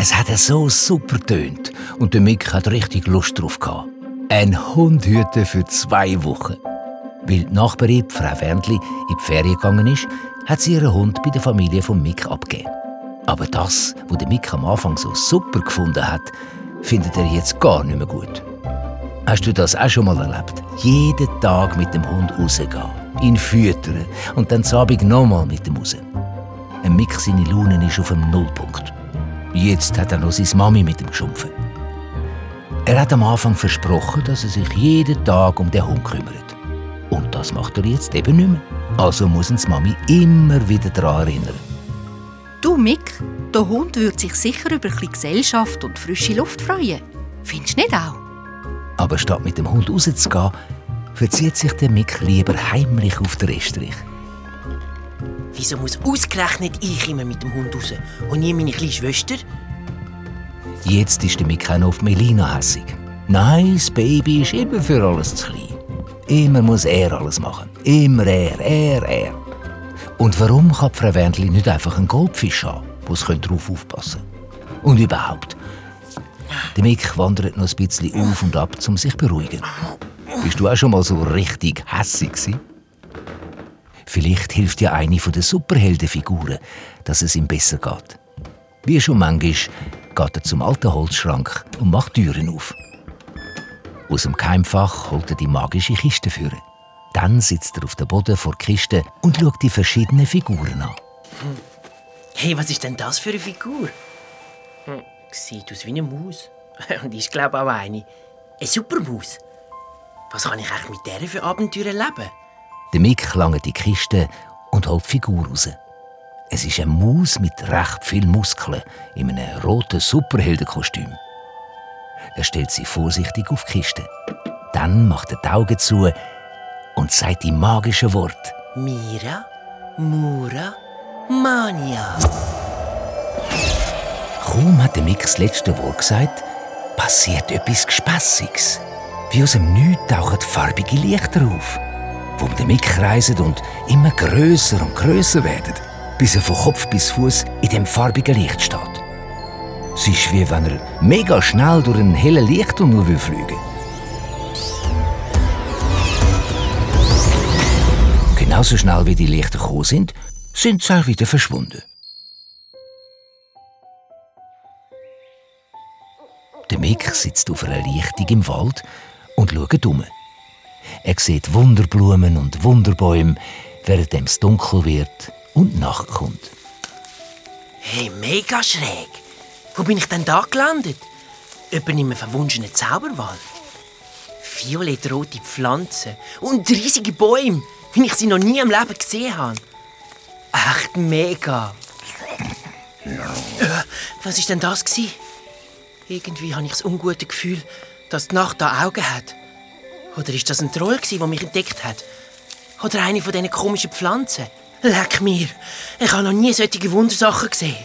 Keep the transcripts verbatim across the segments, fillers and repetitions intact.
Es hat so super getönt und der Mick hat richtig Lust drauf gehabt. Ein Hund hüten für zwei Wochen. Weil die Nachbarin, Frau Wernli, in die Ferien gegangen ist, hat sie ihren Hund bei der Familie von Mick abgegeben. Aber das, was der Mick am Anfang so super gefunden hat, findet er jetzt gar nicht mehr gut. Hast du das auch schon mal erlebt? Jeden Tag mit dem Hund rausgehen, ihn füttern und dann am Abend nochmal mit ihm raus. Ein Mick, seine Laune ist auf dem Nullpunkt. Jetzt hat er noch seine Mami mit ihm geschumpfen. Er hat am Anfang versprochen, dass er sich jeden Tag um den Hund kümmert. Und das macht er jetzt eben nicht mehr. Also muss uns Mami immer wieder daran erinnern. Du, Mick, der Hund würde sich sicher über ein bisschen Gesellschaft und frische Luft freuen. Findest du nicht auch? Aber statt mit dem Hund rauszugehen, verzieht sich der Mick lieber heimlich auf den Estrich. Wieso muss ausgerechnet ich immer mit dem Hund raus und nie meine kleine Schwester? Jetzt ist der Mick auch noch auf Melina hässig. Nein, das Baby ist immer für alles zu klein. Immer muss er alles machen. Immer er, er, er. Und warum kann Frau Wernli nicht einfach einen Goldfisch haben, wo es darauf aufpassen könnte? Und überhaupt, der Mick wandert noch ein bisschen auf und ab, um sich zu beruhigen. Bist du auch schon mal so richtig hässig gewesen? Vielleicht hilft ja eine der Superheldenfiguren, dass es ihm besser geht. Wie schon manchmal geht er zum alten Holzschrank und macht Türen auf. Aus dem Geheimfach holt er die magische Kiste führen. Dann sitzt er auf dem Boden vor der Kiste und schaut die verschiedenen Figuren an. Hey, was ist denn das für eine Figur? Hm, sieht aus wie eine Maus. Und ist, glaube ich, auch eine. Eine Supermaus. Was kann ich eigentlich mit der für Abenteuer erleben? Der Mick langt die Kiste und holt die Figur raus. Es ist eine Maus mit recht viel Muskeln in einem roten Superheldenkostüm. Er stellt sie vorsichtig auf die Kiste. Dann macht er die Augen zu und sagt die magischen Worte. Mira, Mura, Mania. Kaum hat der Mick das letzte Wort gesagt, passiert etwas Gespässiges. Wie aus dem Nichts tauchen farbige Lichter auf, die um den Mick kreisen und immer grösser und grösser werden, bis er von Kopf bis Fuß in dem farbigen Licht steht. Es ist wie wenn er mega schnell durch einen hellen Lichttunnel fliegen will. Genauso schnell wie die Lichter gekommen sind, sind sie auch wieder verschwunden. Der Mick sitzt auf einer Lichtung im Wald und schaut um. Er sieht Wunderblumen und Wunderbäume, während es dunkel wird und Nacht kommt. Hey, mega schräg. Wo bin ich denn da gelandet? Etwa in einem verwunschenen Zauberwald. Violettrote Pflanzen und riesige Bäume, wie ich sie noch nie im Leben gesehen habe. Echt mega. Äh, was war denn das? Irgendwie habe ich das ungute Gefühl, dass die Nacht da Augen hat. Oder ist das ein Troll, der mich entdeckt hat? Oder eine von diesen komischen Pflanzen? Leck mir, ich habe noch nie solche Wundersachen gesehen.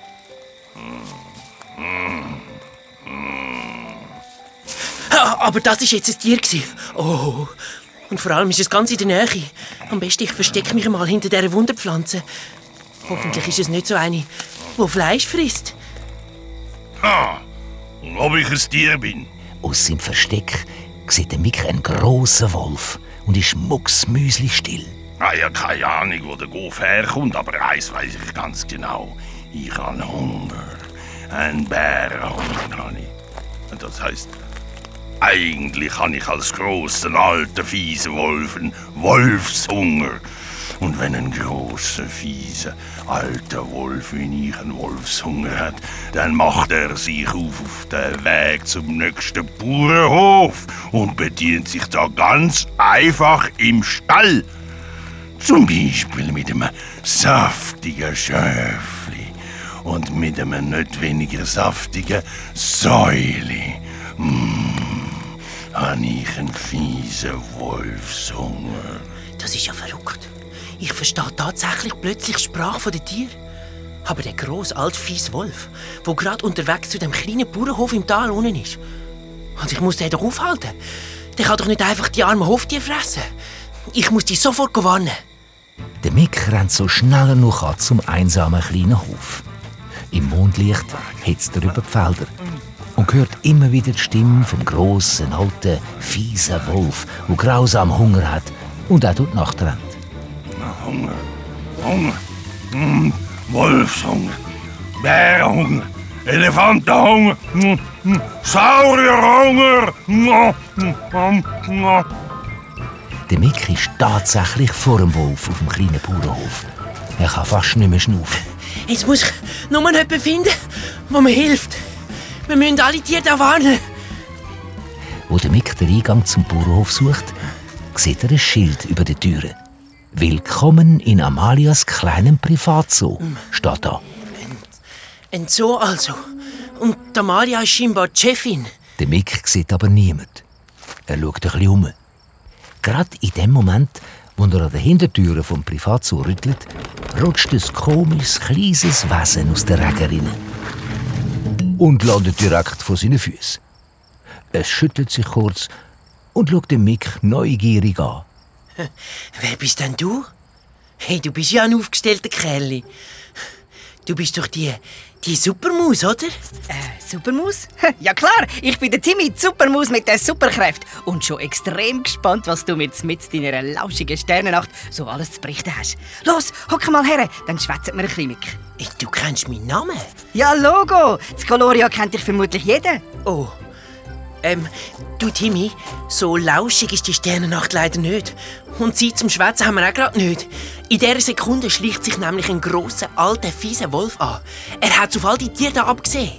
Aber das war jetzt ein Tier. Oh. Und vor allem ist es ganz in der Nähe. Am besten ich verstecke mich mal hinter dieser Wunderpflanze. Hoffentlich ist es nicht so eine, die Fleisch frisst. Ha! Und ob ich ein Tier bin? Aus seinem Versteck sieht der Mick einen grossen Wolf und ist mucksmüsli-still. Ich habe ja keine Ahnung, wo der Golf herkommt, aber eins weiss ich ganz genau. Ich habe Hunger. Ein Bärenhunger habe ich. Und das heisst, eigentlich habe ich als grosser, alter, fieser Wolf einen Wolfshunger. Und wenn ein grosser, fieser, alter Wolf wie ich einen Wolfshunger hat, dann macht er sich auf auf den Weg zum nächsten Bauernhof und bedient sich da ganz einfach im Stall. Zum Beispiel mit einem saftigen Schöfli und mit einem nicht weniger saftigen Säuli. Mmh, habe ich einen fiesen Wolfshunger. Das ist ja verrückt. Ich verstehe tatsächlich plötzlich die Sprache der Tiere. Aber der grosse, alte, fiese Wolf, der gerade unterwegs zu dem kleinen Bauernhof im Tal unten ist. Und ich muss den doch aufhalten. Der kann doch nicht einfach die armen Hoftiere fressen. Ich muss die sofort warnen. Der Mick rennt so schnell er noch kann zum einsamen kleinen Hof. Im Mondlicht hetzt er über die Felder und hört immer wieder die Stimme vom grossen, alten, fiesen Wolf, der grausam Hunger hat und auch durch die Nacht rennt. Hunger, Hunger, mm, Wolfshunger, Bärenhunger, Elefantenhunger, mm, mm, Saurierhunger. Mm, mm, mm. Der Mick ist tatsächlich vor dem Wolf auf dem kleinen Bauernhof. Er kann fast nicht mehr schnaufen. Jetzt muss ich nur jemanden finden, der mir hilft. Wir müssen alle Tiere da warnen. Wo der Mick den Eingang zum Bauernhof sucht, sieht er ein Schild über der Türe. «Willkommen in Amalias kleinem Privatzoo», steht da. Ein Zoo also. Und Amalia ist scheinbar die Chefin. Der Mick sieht aber niemand. Er schaut ein bisschen um. Gerade in dem Moment, wo er an der Hintertüre vom Privatzoo rüttelt, rutscht ein komisches, kleines Wesen aus der Rege rein und landet direkt vor seinen Füßen. Es schüttelt sich kurz und schaut den Mick neugierig an. Wer bist denn du? Hey, du bist ja ein aufgestellter Kerl. Du bist doch die, die Supermaus, oder? Äh, Supermaus? Ja klar, ich bin der Timmy, die Supermaus mit der Superkräfte. Und schon extrem gespannt, was du mit, mit deiner lauschigen Sternennacht so alles zu berichten hast. Los, hock mal her, dann schwätzen wir ein bisschen, Mick. Hey, du kennst meinen Namen? Ja, Logo. Das Coloria kennt dich vermutlich jeder. Oh. Ähm, du Timmy, so lauschig ist die Sternennacht leider nicht. Und Zeit zum Schwätzen haben wir auch gerade nicht. In dieser Sekunde schleicht sich nämlich ein grosser, alter, fieser Wolf an. Er hat auf all die Tiere da abgesehen.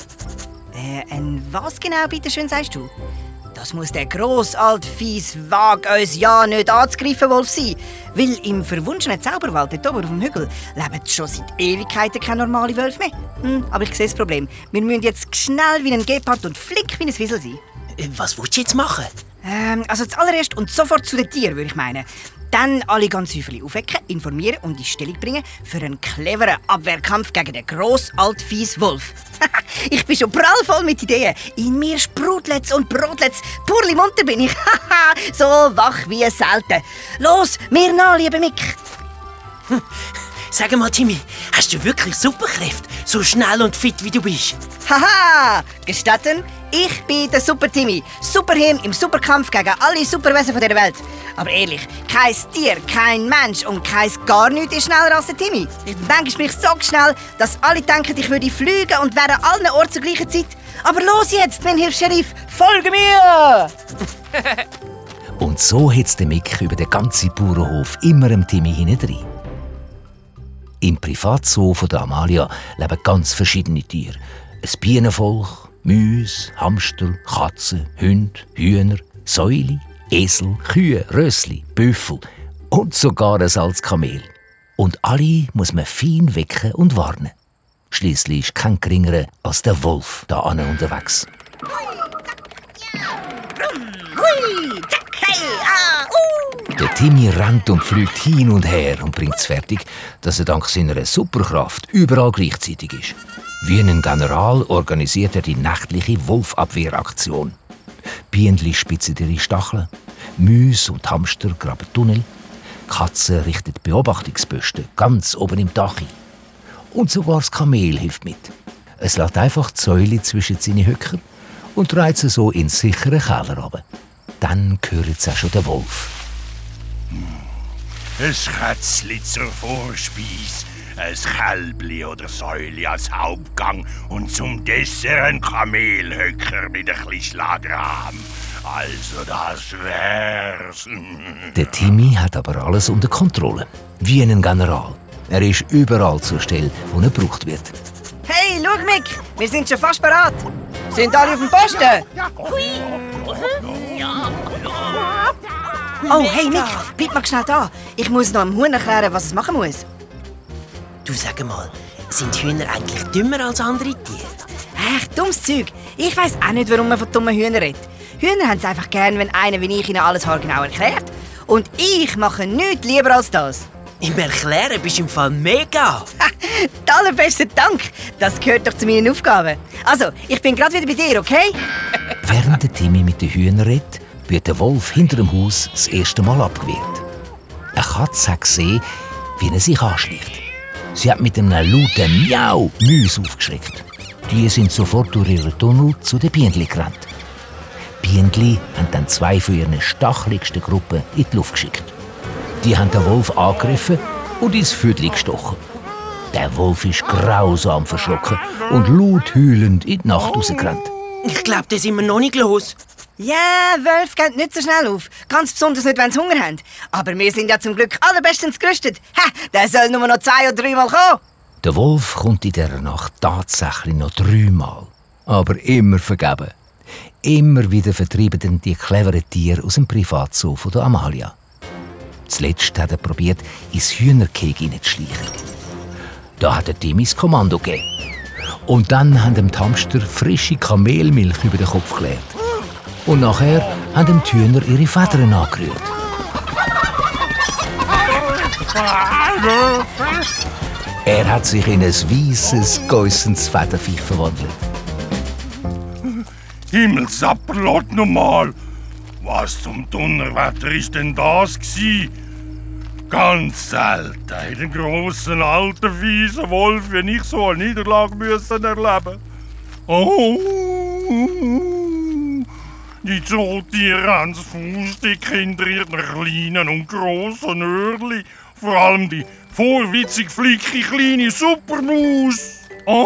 Äh, ein was genau, bitteschön, sagst du? Das muss der gross, alt, fies, wag uns ja nicht anzugreifen Wolf sein. Weil im verwunschenen Zauberwald dort oben auf dem Hügel leben schon seit Ewigkeiten keine normale Wölfe mehr. Hm, aber ich sehe das Problem. Wir müssen jetzt schnell wie ein Gepard und flink wie ein Wiesel sein. Äh, was willst du jetzt machen? Ähm, also zuallererst und sofort zu den Tieren, würde ich meinen. Dann alle ganz häufig aufwecken, informieren und in Stellung bringen für einen cleveren Abwehrkampf gegen den gross, alt, fies Wolf. Ich bin schon prallvoll mit Ideen. In mir sprudlet's und brodlet's. Purli munter bin ich. So wach wie selten. Los, mir nach, lieber Mick. Sag mal, Timmy, hast du wirklich Superkräfte? So schnell und fit wie du bist? Haha, gestatten? Ich bin der Super-Timmy. Superhirn im Superkampf gegen alle Superwesen dieser Welt. Aber ehrlich, kein Tier, kein Mensch und kein gar nichts ist schneller als der Timmy. Ich denke mich so schnell, dass alle denken, ich würde fliegen und wäre an allen Orten zur gleichen Zeit. Aber los jetzt, mein Hilfs-Sheriff, folge mir! Und so hetzt der Mick über den ganzen Bauernhof immer dem Timmy hinein. Im Privatzoo von der Amalia leben ganz verschiedene Tiere. Ein Bienenvolk, Mäuse, Hamster, Katzen, Hunde, Hühner, Säule, Esel, Kühe, Rössli, Büffel und sogar ein altes Kamel. Und alle muss man fein wecken und warnen. Schliesslich ist kein geringerer als der Wolf da ane unterwegs. Der Timmy rennt und fliegt hin und her und bringt es fertig, dass er dank seiner Superkraft überall gleichzeitig ist. Wie ein General organisiert er die nächtliche Wolfabwehraktion. Bienen spitzen ihre Stacheln, Mäuse und Hamster graben Tunnel, Katzen richten Beobachtungsposten ganz oben im Dach ein. Und sogar das Kamel hilft mit. Es lässt einfach die Säule zwischen seine Höcker und dreht sie so in sicheren Keller runter. Dann hört es auch schon der Wolf. Ein Kätzli zur Vorspeise, ein Kälbli oder Säuli als Hauptgang und zum Dessert ein Kamelhöcker mit ein bisschen Schlagrahm. Also das wär's. Der Timmy hat aber alles unter Kontrolle. Wie ein General. Er ist überall zur Stelle, wo er gebraucht wird. Hey, schau, Mick, wir sind schon fast bereit. Sind alle auf dem Posten? Oh, hey Mick, bleib mal schnell da. Ich muss noch dem Huhn erklären, was es machen muss. Du, sag mal, sind Hühner eigentlich dümmer als andere Tiere? Ach, dummes Zeug. Ich weiss auch nicht, warum man von dummen Hühnern redet. Hühner haben es einfach gern, wenn einer wie ich ihnen alles haargenau erklärt. Und ich mache nichts lieber als das. Im Erklären bist du im Fall mega. Der allerbesten Dank. Das gehört doch zu meinen Aufgaben. Also, ich bin gerade wieder bei dir, okay? Während der Timmy mit den Hühnern redet, wird der Wolf hinter dem Haus das erste Mal abgewehrt. Eine Katze hat gesehen, wie er sich anschleicht. Sie hat mit einem lauten Miau Mäuse aufgeschreckt. Die sind sofort durch ihren Tunnel zu den Bienen gerannt. Die Bienen haben dann zwei von ihren stacheligsten Gruppen in die Luft geschickt. Die haben den Wolf angegriffen und ins Viertel gestochen. Der Wolf ist grausam verschrocken und laut heulend in die Nacht rausgerannt. Ich glaube, da sind wir noch nicht los. Ja, yeah, Wölfe gehen nicht so schnell auf. Ganz besonders nicht, wenn sie Hunger haben. Aber wir sind ja zum Glück allerbestens gerüstet. Ha, der soll nur noch zwei oder dreimal kommen. Der Wolf kommt in dieser Nacht tatsächlich noch dreimal. Aber immer vergeben. Immer wieder vertreiben die cleveren Tiere aus dem Privatzoo von der Amalia. Zuletzt hat er probiert, ins Hühnerkeg hineinzuschleichen. Da hat er Timmy das Kommando gegeben. Und dann haben dem Hamster frische Kamelmilch über den Kopf geleert. Und nachher haben dem die Hühner ihre Federn angerührt. Er hat sich in ein weisses, geussendes Federviech verwandelt. Himmelsapperlot nochmal! Was zum Donnerwetter ist denn das gsi? Ganz selten hat ein grosser, alter, fieser Wolf wie ich so eine Niederlage müssen erleben. Oh! Die Zootiere haben das Faustdick hinter ihren kleinen und grossen Öhrchen. Vor allem die vorwitzig flicke kleine Supermaus. Oh!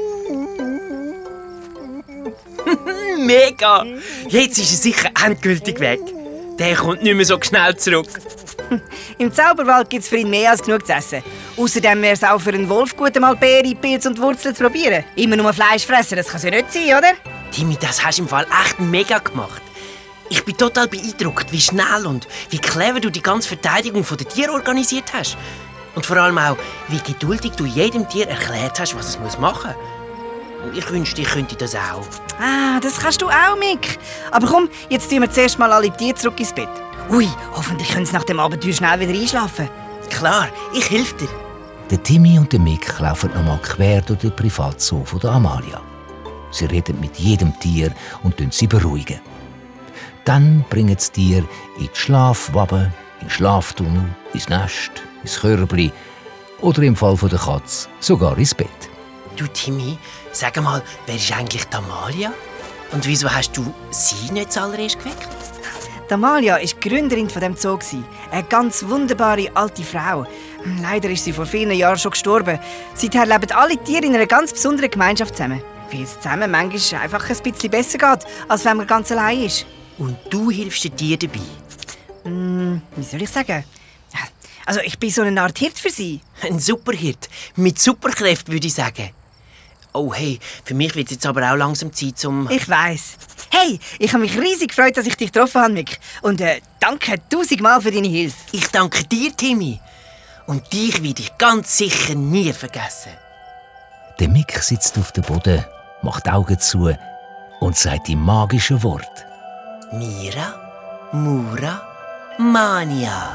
Mega! Jetzt ist er sicher endgültig weg. Der kommt nicht mehr so schnell zurück. Im Zauberwald gibt es für ihn mehr als genug zu essen. Außerdem wäre es auch für einen Wolf gut, einmal Beeren, Pilze und Wurzeln zu probieren. Immer nur Fleisch fressen, das kann es ja nicht sein, oder? Timmy, das hast du im Fall echt mega gemacht. Ich bin total beeindruckt, wie schnell und wie clever du die ganze Verteidigung der Tiere organisiert hast. Und vor allem auch, wie geduldig du jedem Tier erklärt hast, was es machen muss. Ich wünschte, ich könnte das auch. Ah, das kannst du auch, Mick. Aber komm, jetzt tun wir zuerst mal alle Tiere zurück ins Bett. Ui, hoffentlich können sie nach dem Abenteuer schnell wieder einschlafen. Klar, ich helfe dir. Der Timmy und der Mick laufen nochmal quer durch den Privatzoo von der Amalia. Sie reden mit jedem Tier und sie beruhigen. Dann bringen sie Tier in die Schlafwabe, in den Schlaftunnel, ins Nest, ins Körbli oder im Fall der Katze sogar ins Bett. Du, Timmy, sag mal, wer ist eigentlich die Amalia? Und wieso hast du sie nicht zuallererst geweckt? Die Amalia war die Gründerin von dem Zoo. Eine ganz wunderbare alte Frau. Leider ist sie vor vielen Jahren schon gestorben. Seither leben alle Tiere in einer ganz besonderen Gemeinschaft zusammen. Weil es zusammen manchmal einfach ein bisschen besser geht, als wenn man ganz allein ist. Und du hilfst den Tieren dabei? Hm, wie soll ich sagen? Also ich bin so eine Art Hirt für sie. Ein Superhirt. Mit Superkräften, würde ich sagen. Oh hey, für mich wird es jetzt aber auch langsam Zeit zum... Ich weiss. Hey, ich habe mich riesig gefreut, dass ich dich getroffen habe, Mick. Und äh, danke tausendmal für deine Hilfe. Ich danke dir, Timmy. Und dich werde ich ganz sicher nie vergessen. Der Mick sitzt auf dem Boden, macht die Augen zu und sagt die magischen Worte. Mira, Mura, Mania.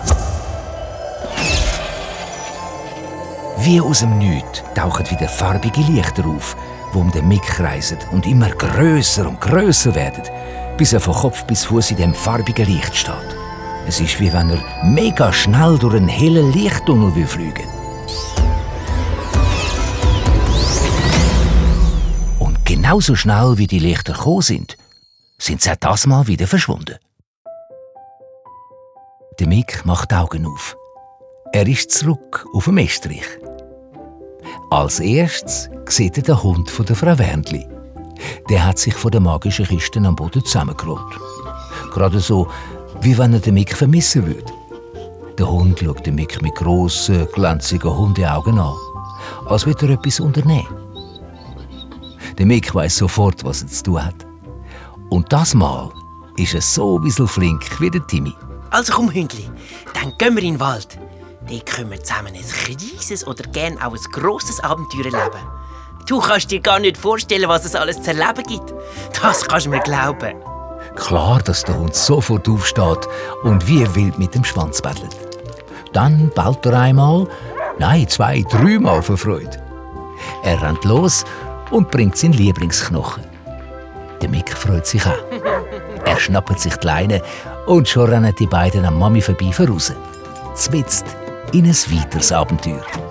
Wie aus dem Nichts tauchen wieder farbige Lichter auf, die um den Mick kreisen und immer grösser und grösser werden, bis er von Kopf bis Fuß in dem farbigen Licht steht. Es ist, wie wenn er mega schnell durch einen hellen Lichttunnel fliegen will. Und genauso schnell wie die Lichter gekommen sind, sind sie auch das Mal wieder verschwunden. Der Mick macht die Augen auf. Er ist zurück auf dem Estrich. Als erstes sieht er den Hund von der Frau Wernli. Der hat sich von der magischen Kiste am Boden zusammengerollt. Gerade so, wie wenn er den Mick vermissen würde. Der Hund schaut den Mick mit grossen, glänzigen Hundeaugen an, als würde er etwas unternehmen. Der Mick weiss sofort, was er zu tun hat. Und das Mal ist er so ein bisschen flink wie der Timmy. Also komm, Hündli, dann gehen wir in den Wald. Dort können wir zusammen ein kleines oder gern auch ein grosses Abenteuer erleben. Du kannst dir gar nicht vorstellen, was es alles zu erleben gibt. Das kannst du mir glauben. Klar, dass der Hund sofort aufsteht und wie wild mit dem Schwanz bettelt. Dann bellt er einmal, nein, zwei, dreimal vor Freude. Er rennt los und bringt seinen Lieblingsknochen. Der Mick freut sich auch. Er schnappt sich die Leine und schon rennen die beiden an Mami vorbei voraus. Zmitzt in ein weiteres Abenteuer.